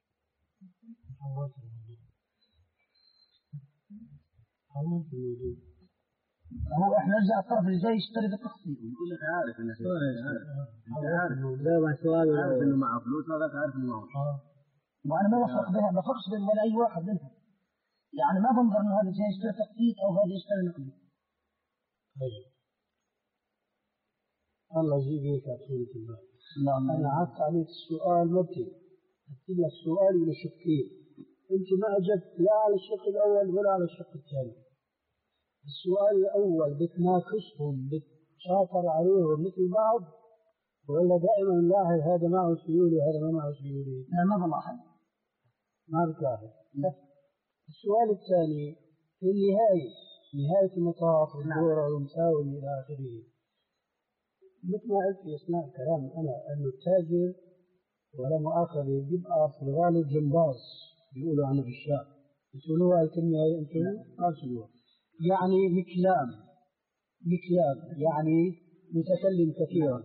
حولت الموضوع هو احنا نرجع الطرف اللي جاي يشتري بالتقسيط يقول لك عارف انك عارف جاوب على السؤال عارف انه معه فلوس هذاك عارف انه معه. وانا ما بفرق بها بفرقش بين ولا اي واحد منهم يعني ما بنظر انه هذا جاي يشتري تقسيط او هذا يشتري نقدي. طيب الله يجيبك يا طولة البال. انا عدت عليك السؤال متى قلت لك سؤال الى شقين انت ما اجبت لا على الشق الاول ولا على الشق الثاني. السؤال الاول بتناقشهم بتشاطر عليهم مثل بعض ولا دائما لاحظ هذا معه سيولي وهذا ما معه سيولي؟ لا ما بلاحظ ما بتلاحظ. السؤال الثاني في النهاية نهاية المطاف والدورة والمساوي إلى آخره مثل ما قلت في أثناء الكلام أنا أن التاجر ولا مؤاخذة يبقى في الغالب جمباز بيقولوا عنه في الشعر بتقولوها الكلمة هي أنتم ما تقولوها يعني مكلام مكلام يعني متكلم كثيرا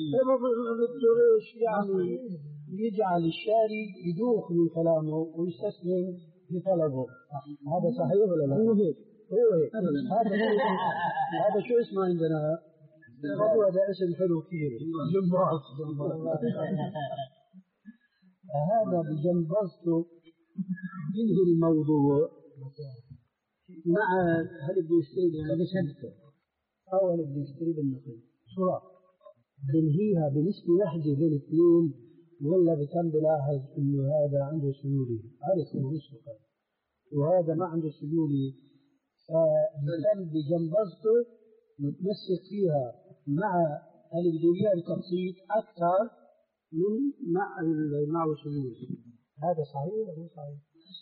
يعني يجعل الشاري يدوخ من كلامه ويستسلم لطلبه. هذا صحيح ولا لا؟ هو هيك هو هيك هذا هذا شو اسمه عندنا؟ هذا اسم حلو كثير جمباز. هذا بجنبزته ينهي الموضوع مع هل بده يشتري بشهادته او هل بده يشتري بالنقد صراحة بنهيها بنسبة واحدة بين اثنين ولا بكم بلاحظ انه هذا عنده سيولي عارف انه مسبقا وهذا ما عنده سيولي فبكم بجنبزته متمسك فيها مع اللي بده اياه التقسيط اكثر من مع معه سيولي. هذا صحيح ولا مو صحيح؟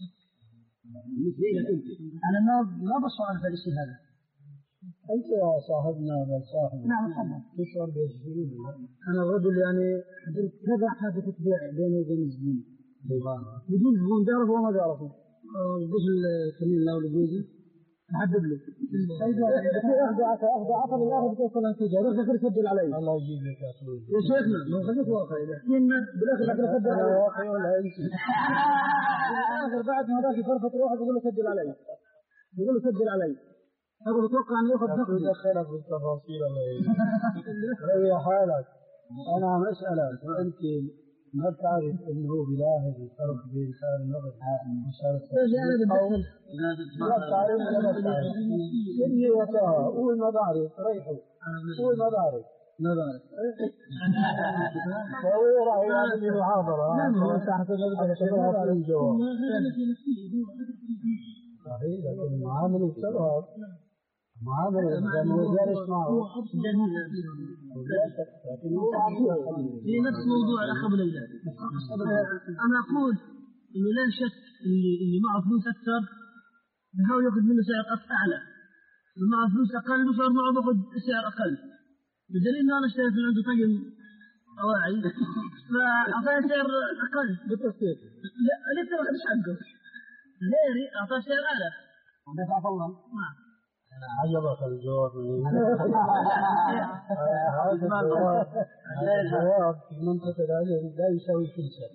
مثليك انت انا ما ما بشعر بهذا الشيء هذا. انت يا صاحبنا بل صاحبنا نعم تفضل تشعر بهالشيء؟ انا الرجل يعني حضرت كذا حادثة بيع بينه وبين الزبون بدون زبون بيعرفه وما بيعرفه الجزء الكليل له والجوزي محدد له اذا اخذ عطى اخذ عطى لله بتوصل النتيجه يروح الاخر يسجل علي. الله يجيب لك يا اخوي يا شيخنا ما خليك واقعي احكي لنا بالاخر الاخر يسجل علي واقعي ولا انت؟ بالاخر بعد ما ذاك يفرفط روحه بيقول له سجل علي بيقول له سجل علي هذا بتوقع انه ياخذ نقد دخلك بالتفاصيل الله يجيب ريح حالك. انا عم اسالك وانت ما بتعرف انه هو بيلاحظ الفرق بين سعر النقد وسعر التقسيط او ما بتعرف ولا ما بتعرف؟ اني وقتها قول ما بعرف ريحه قول ما بعرف ما بعرف فهو راح يعمل لي محاضره تحت المبدا الجواب صحيح لكن معامله الشباب معامله زي ما معه لكن هو في نفس موضوع الاخ ابو ليلى انا اقول انه لا شك اللي اللي معه فلوس اكثر بحاول ياخذ منه سعر اعلى اللي معه فلوس اقل بصير معه باخذ سعر اقل بدليل انه انا اشتريت من عنده طقم اواعي فاعطاني سعر اقل بالتسكير لا لسه ما اخذش حقه غيري اعطاه سعر اعلى ودفع فورا نعم عجبك الجواب هذا الجواب الجواب في منطقة العلم لا يساوي فلسة.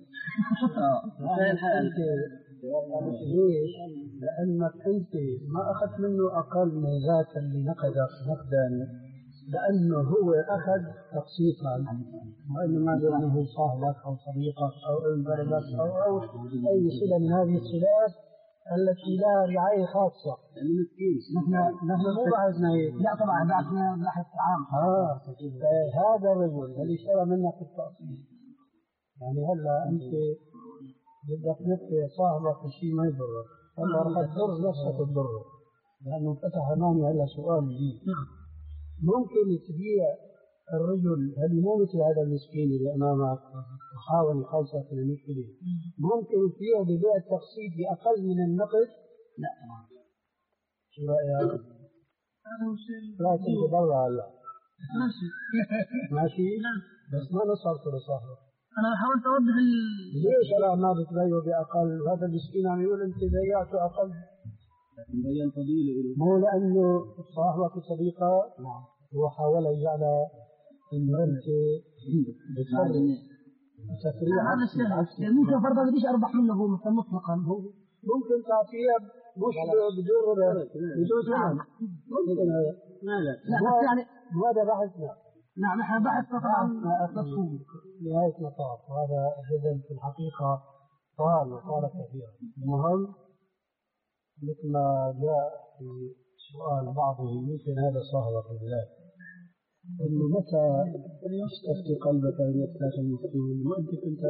ليش؟ لأنك أنت ما أخذت منه أقل من ذاك اللي نقدك نقدا، لأنه هو أخذ تقسيطا، وإنما لأنه صاحبك أو صديقك أو ابن بلدك أو أو أي صلة من هذه الصلات التي لها رعاية خاصة. نحن نحن مو بعدنا هيك. لا طبعا بعدنا بحث عام. آه هذا الرجل اللي اشترى منك التقسيط، يعني هلا أنت بدك تنفي صاحبك شيء ما يضرك، هلا رح تضر نفسك وتضره، لأنه فتح أمامي هلا سؤال جديد. ممكن تبيع الرجل اللي مو مثل هذا المسكين اللي أمامك وحاول يخلصك من المشكلة، ممكن تبيعه ببيع التقسيط بأقل من النقد؟ لا. شو رأيك؟ لا تتبرع هلا. ماشي. ماشي؟ بس ما نصرت لصاحبك. أنا حاولت أوضح ال... ليش أنا ما بتبيعه بأقل؟ هذا المسكين عم يقول أنت بيعته أقل. بيان فضيلة له. مو لأنه صاحبك وصديقه هو حاول يجعل إنه أنت بتفرق تفريع عكسي. ممكن فرضا بديش أربح منه هو مثلا مطلقا، هو ممكن تعطيها مش بدون ربح بدون ثمن. ممكن هذا. لا بس يعني وهذا بحثنا. نعم احنا بحث طبعا مفهوم نهاية مطاف، وهذا جدا في الحقيقة طال وطال كثيرا. المهم مثل ما جاء في سؤال بعضهم يمكن هذا صاحبك بالله انه متى استفتي قلبك ان يفتح المفتون وانت كنت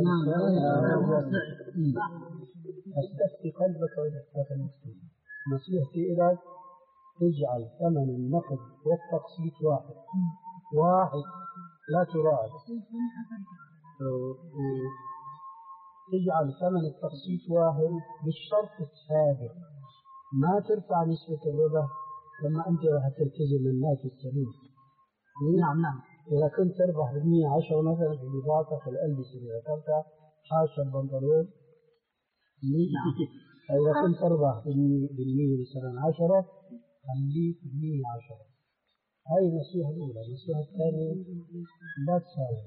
استفتي قلبك وان يفتح المفتون. نصيحتي لك اجعل ثمن النقد والتقسيط واحد واحد لا تراعي. اجعل ثمن التقسيط واحد بالشرط السابق، ما ترفع نسبة الربح لما أنت راح تلتزم الناس السليم. نعم نعم. إذا كنت تربح بالمية عشرة مثلا في البضاعة في الألبسة اللي ذكرتها حاشا البنطلون، إذا كنت تربح بالمية مثلا عشرة خليك بالمية عشرة. هاي النصيحة الأولى. النصيحة الثانية لا تساوي،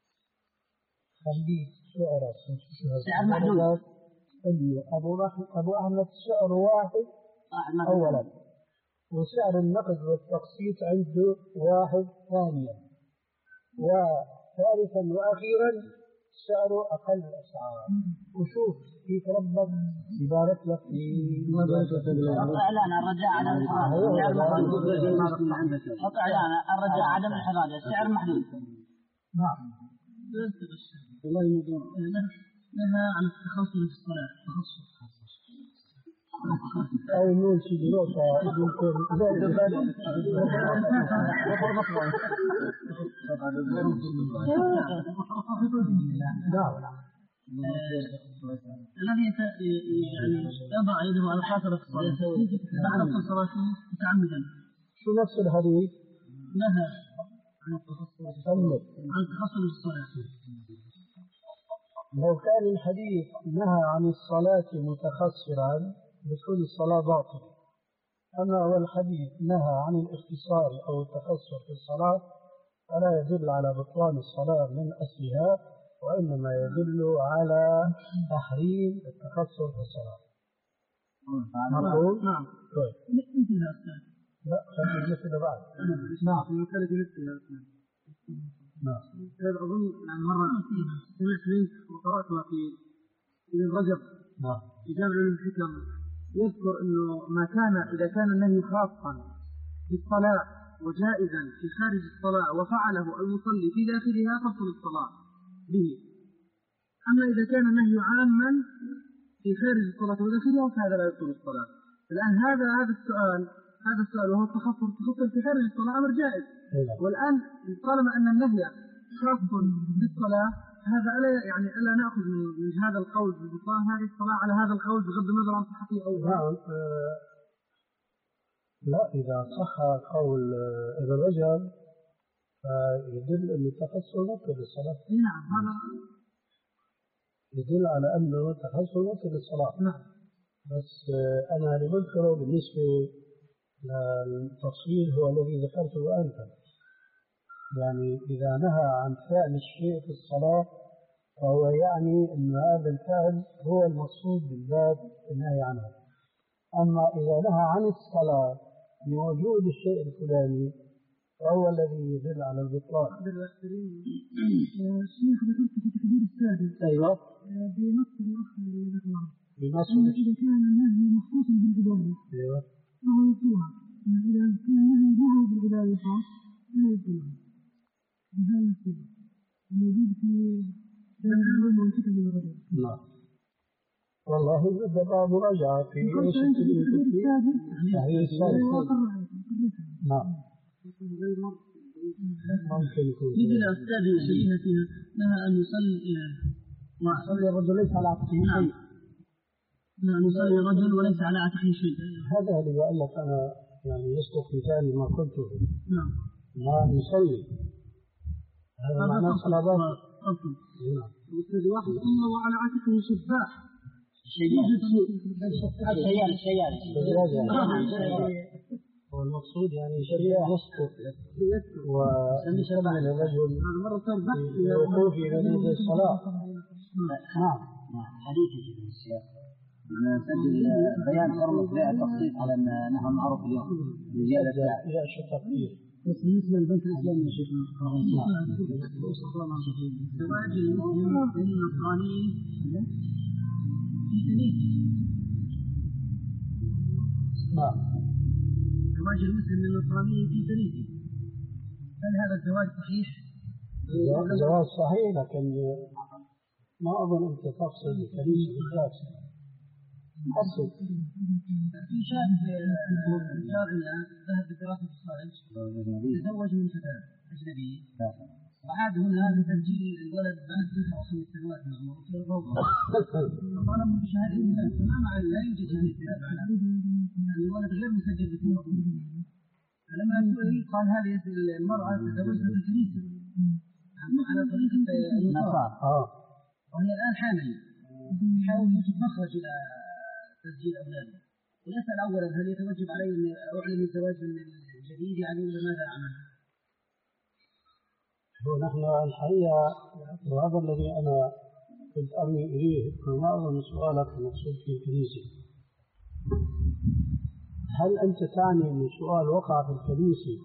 خليك سعرك سعر محدود. أبو أبو أحمد سعر واحد أولا، وسعر النقد والتقسيط عنده واحد ثانيا، وثالثا وأخيرا سعره أقل الأسعار. وشوف كيف ربك يبارك لك في حط إعلان الرجاء عدم الحراج سعر محدود. حط إعلان الرجاء عدم الحراج سعر محدود. نعم. الله يمدون لها عن التخصص في الصلاة تخصص أو نقول شيء نقطة يمكن زاد الغد. الذي يعني يضع يده على حافظ الصلاة يتخصص صلاته متعمدا. شو نفس الحديث؟ نهى عن التخصص عن التخصص في الصلاة. لو كان الحديث نهى عن الصلاة متخصرا بتكون الصلاة باطلة. أما هو الحديث نهى عن الاختصار أو التخصر في الصلاة فلا يدل على بطلان الصلاة من أصلها، وإنما يدل على تحريم التخصر في الصلاة. مفهوم؟ نعم. طيب. مثلها أستاذ. لا خلي مثل بعد. نعم. المسألة مثلها أستاذ. نعم. أظن يعني مرة سمعت منك وقرأتها في ابن رجب نعم. في جامع الحكم يذكر إنه ما كان إذا كان النهي خاصا في الصلاة وجائزا في خارج الصلاة وفعله المصلي في داخلها تبطل الصلاة به. أما إذا كان النهي عاما في خارج الصلاة وداخلها فهذا لا يبطل الصلاة. الآن هذا هذا السؤال هذا السؤال وهو التخصص التخصص في خارج الصلاة أمر جائز. والآن طالما أن النهي خاص بالصلاة هذا ألا يعني ألا نأخذ من هذا القول ببطلان هذه الصلاة على هذا القول بغض النظر عن صحته أو نعم. لا إذا صح قول ابن رجب فيدل أن التخصص مبطل للصلاة. نعم هذا يدل على أنه التخصص مبطل للصلاة. نعم. بس أنا اللي بذكره بالنسبة التفصيل هو الذي ذكرته أنت، يعني إذا نهى عن فعل الشيء في الصلاة فهو يعني أن هذا الفعل هو المقصود بالذات النهي عنه. أما إذا نهى عن الصلاة لوجود الشيء الفلاني فهو الذي يدل على البطلان. الشيخ ذكرت في تكبير السادس. أيوه. بنص الأخ اللي ذكره. بنص. إذا كان النهي مخصوصا بالعبادة. أيوه. فهو يطلع. إذا كان النهي بالعبادة خاص فلا يطلع. بهذا الصيغة. موجود في العلوم والكتب والرجل. نعم. والله بقى مراجعة في ايش التكبير السادس. هي السادس. نعم. ممكن يكون. يجي الأستاذ يشيلنا فيها لها أن يصلي يصلي الرجل ليس على عاتقه شيء. لا أن يصلي الرجل وليس على عاتقه شيء. هذا اللي بقول لك أنا يعني يصدق مثال ما قلته. نعم. ما يصلي. هذا معنى الصلاة. أصل. نعم. مثل واحد صلى وعلى عاتقه شباح. الشيال الشيال الشيال والمقصود يعني شيء يسقط ويشمل الرجل في وقوفه بين يدي الصلاة. نعم. حديث الشيخ نسجل بيان حرمة بيع التخصيص على أنها معروف اليوم بزيادة إلى شق كثير. بس بالنسبة للبنك الإسلامي يا شيخ زواج المسلم بالنصراني في كنيسة. نعم. زواج المسلم بالنصراني في كنيسة. هل هذا الزواج صحيح؟ الزواج صحيح لكن ما أظن أنت تقصد الكنيسة بالذات. أصل في شاب جارنا ذهب للدراسة في الخارج تزوج من فتاة أجنبية وعاد هنا بتسجيل الولد بعد تسع وخمس سنوات من عمره في الروضة فطالب بشهادة ميلاد فما معنى لا يوجد شهادة ميلاد يعني الولد غير مسجل باسم أبوه. فلما سئل قال هذه المرأة تزوجها في الكنيسة على طريقة النصارى وهي الآن حامل يحاول يوجد مخرج إلى تسجيل أولاده. ويسأل أولا هل يتوجب علي أن أعلن الزواج من الجديد يعني ولا ماذا أعمل؟ نحن الحقيقة وهذا الذي أنا كنت أرمي إليه ما أظن سؤالك المقصود في الكنيسة. هل أنت تعني أن السؤال وقع في الكنيسة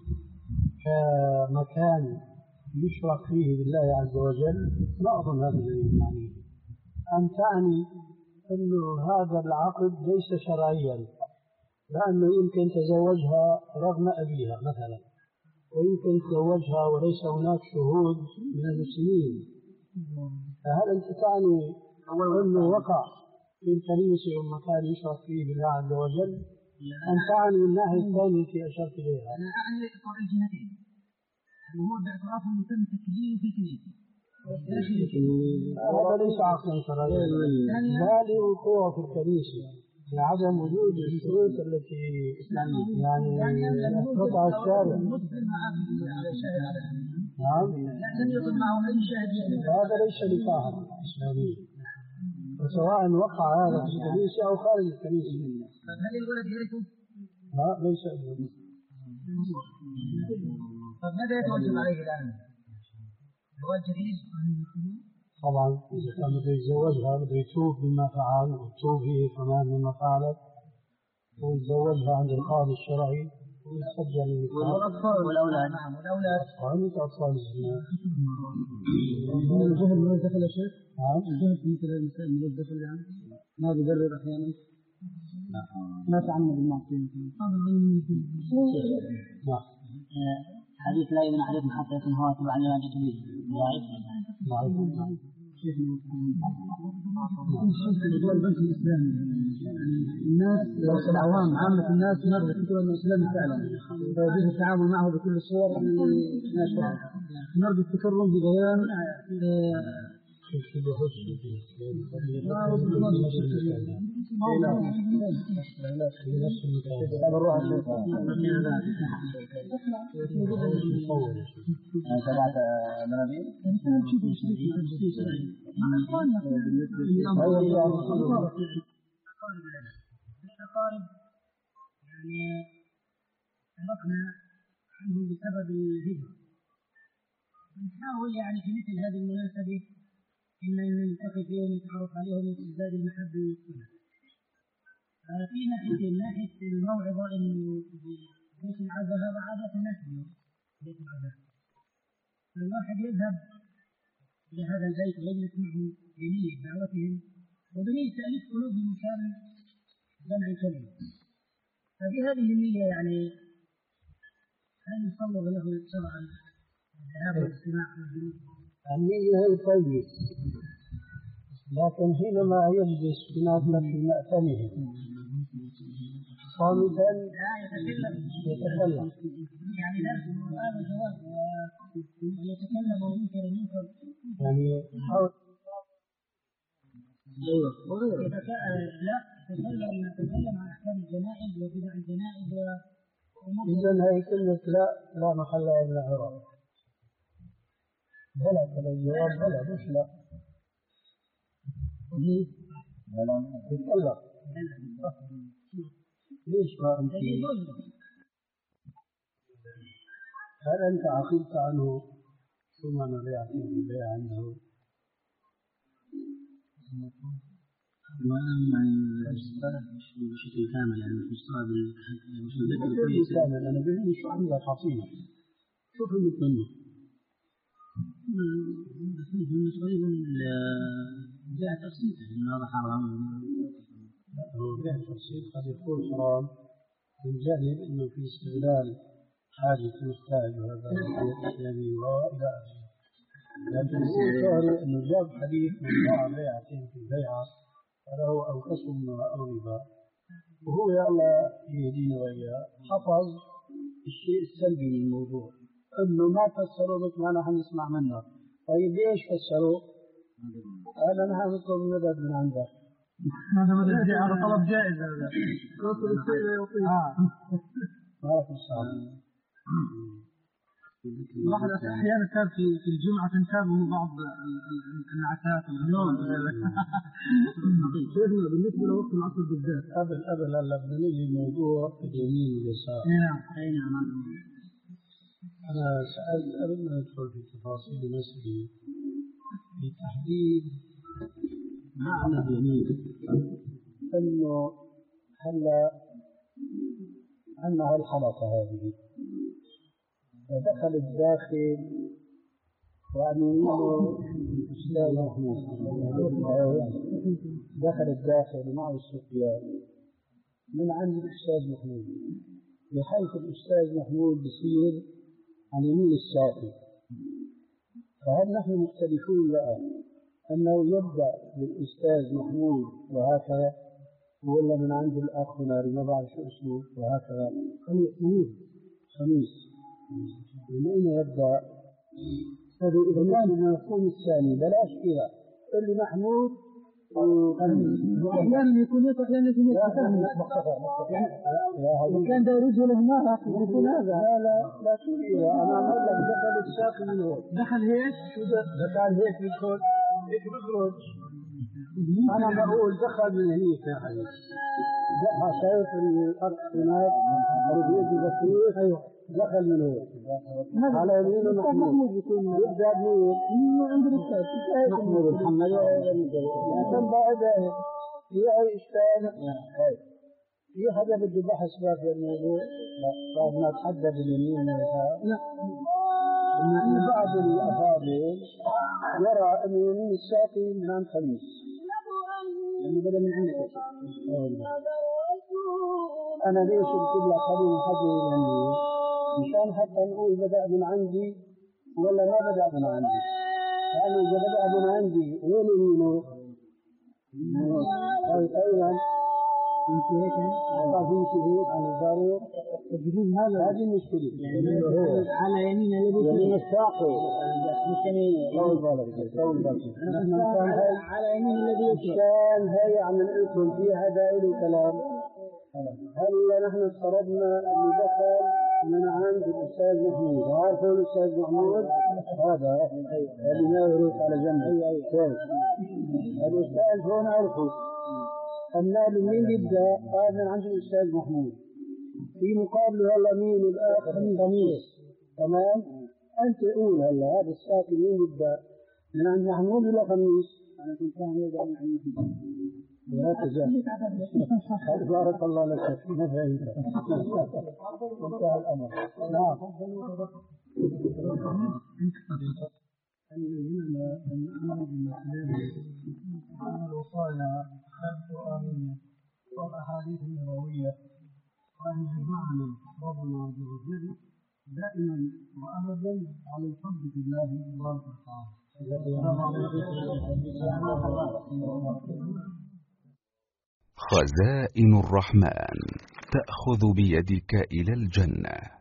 كمكان يشرك فيه بالله عز وجل؟ ما أظن هذا الذي معنيه. أن تعني أنه هذا العقد ليس شرعيا لأنه يمكن تزوجها رغم أبيها مثلا ويمكن تزوجها وليس هناك شهود من المسلمين. فهل أنت تعني أنه وقع في الكنيسة ومكان يشرك فيه بالله عز وجل أم تعني الناحية الثانية التي أشرت إليها؟ أنا أعني إقرار الجهتين أنه هو باعترافه يتم تكليله في الكنيسة. هذا ليس عقلا شرعيا لا لوقوعه في الكنيسة لعدم وجود الشروط التي يعني أثبتها الشارع. نعم. هذا ليس نكاحا إسلاميا وسواء وقع هذا في الكنيسة أو خارج الكنيسة. هل الولد يرثه؟ لا ليس. طيب ماذا يتوجب عليه الآن؟ زواج جديد؟ طبعا إذا كان بده يتزوجها بده يتوب مما فعل وتوب هي كمان مما فعلت ويتزوجها عند القاضي الشرعي ويسجل النكاح. والأطفال والأولاد. نعم والأولاد. وعندك أطفال الزنا. الجهل من الدخل يا شيخ؟ نعم. الجهل مثل المسائل من الدخل يعني ما بيبرر أحيانا ما تعمد المعصية. نعم. حديث لا يمنع عليكم حتى يكون هو تبع لما جئت به ضعيف. ضعيف. البنك الإسلامي الناس بس العوام عامة الناس مرة تقول أن الإسلام فعلا فيجوز التعامل معه بكل الصور ناشرة. نرجو التكرم ببيان سبعة منابيع الأقارب يعني تفرقنا عنه بسبب الهجرة. نحاول يعني في مثل هذه المناسبة إن نلتقي فيهم ونتعرف عليهم وتزداد المحبة والسنة. في ناحية ناحية الموعظة إنه بيت العزاء هذا عادة نحن بيت العزاء. فالواحد يذهب إلى هذا البيت ويجلس معهم بنية دعوتهم وبنية تأليف قلوبهم مشان جمع الكلمة. ففي هذه النية يعني هل يصور له شرعا الذهاب والاستماع والجلوس؟ النية هي طيب، لكن حينما يجلس بنازلة في مأتمه صامتا يتكلم يعني درس القرآن وجواب ويتكلم وينكر المنكر يعني يحاول لا تتكلم تتكلم عن أحكام الجنائز وبدع الجنائز وأمور. إذن هي كلمة لا لا محل لها من الإعراب. بلى كذا الجواب بلى مش لا. بلى تتكلم ليش ما أنت؟ هل أنت عقلت عنه ثم نبيع فيه البيع عنده؟ وأنا مش بشكل كامل يعني مش مستوعب مش متذكر كويس. كامل أنا بقول شو عندك حصيلة؟ شو فهمت منه؟ فهمت تقريبا جاء تفصيله إنه هذا حرام. هو جاء تفصيل قد يكون حرام من جانب إنه في استغلال حاجة المحتاج وهذا الإسلامي وإلى آخره. لكن الظاهر إنه جاب حديث من باع بيعتين في البيعة فله أو كسب أو ربا، وهو يا الله يهدينا وإياه حفظ الشيء السلبي من الموضوع إنه ما فسروا مثل ما نحن نسمع منه. طيب ليش فسروا؟ هذا نحن نطلب مدد من عنده. هذا مدد هذا طلب جائز هذا. نوصل الشيء لا يطيق. ما في صعب. واحد أحيانا كان في في الجمعة تنتابه بعض النعتات والنوم. شيخنا بالنسبة لوقت العصر بالذات قبل قبل هلا بدنا نيجي الموضوع اليمين واليسار. نعم نعم. أنا سألت قبل ما ندخل في تفاصيل المسألة في تحديد معنى اليمين إنه هلا عندنا هالحلقة هذه فدخل الداخل وأن يمينه الأستاذ محمود دخل الداخل معه السقيان من عند الأستاذ محمود بحيث الأستاذ محمود بصير عن يمين الساقي. فهل نحن مختلفون بقى أنه يبدأ بالأستاذ محمود وهكذا ولا من عند الأخ ناري ما بعرف شو اسمه وهكذا خميس خميس من أين يبدأ؟ هذا إذا كان المفهوم الثاني بلاش كذا اللي محمود وأحيانا يكون يقع أحيانا يكون يقع يعني كان ده رجل هناك يكون هذا لا لا لا تقولي أنا أقول لك دخل الساقي من هون دخل هيك شو ده دخل هيك بيدخل هيك بيخرج أنا بقول دخل من هنيك يا حبيبي دخل شايف الأرض هناك رجل بسيط أيوه دخل من هون على يمينه محمود يبدأ منين عند الأستاذ محمود محمد عشان بعد في أي إشكال في حدا بده بحث في الموضوع بعد ما تحدد اليمين واليسار لا في بعض الأفاضل يرى أن يمين الساقي من عند خميس لأنه بدأ من عندك أنا ليش قلت لك خليني حجر اليمين مشان حتى نقول بدأ من عندي ولا ما بدأ من عندي. لأنه إذا بدأ من عندي وين يمينه؟ أيضا يمشي هيك طاف يمشي هيك على الزاوية تجدين هذا هذه المشكلة على يمين الذي يمين الساقي مش يمين طول بالك طول بالك على يمين الذي كان هي عم نقول فيها دائل وكلام. هل نحن افترضنا أن دخل من عند الأستاذ محمود عارفه الأستاذ محمود هذا اللي ما يروح على جنب كويس الأستاذ هون عرفه المال منين يبدأ قال من عند الأستاذ محمود في مقابله هلا مين الآخر الخميس تمام. أنت قول هلا هذا الساكن مين يبدأ؟ لأن محمود ولا خميس؟ أنا كنت فاهم يبدأ من محمود. لا تزال. بارك الله لك ما فهمت. انتهى الأمر. نعم. أن يهمنا أن نعمل بمسلمه أن الوصايا القرآنية والأحاديث النبوية وأن يجمعنا ربنا عز وجل دائما وأبدا على الحب في الله تبارك وتعالى. خزائن الرحمن تأخذ بيدك إلى الجنة.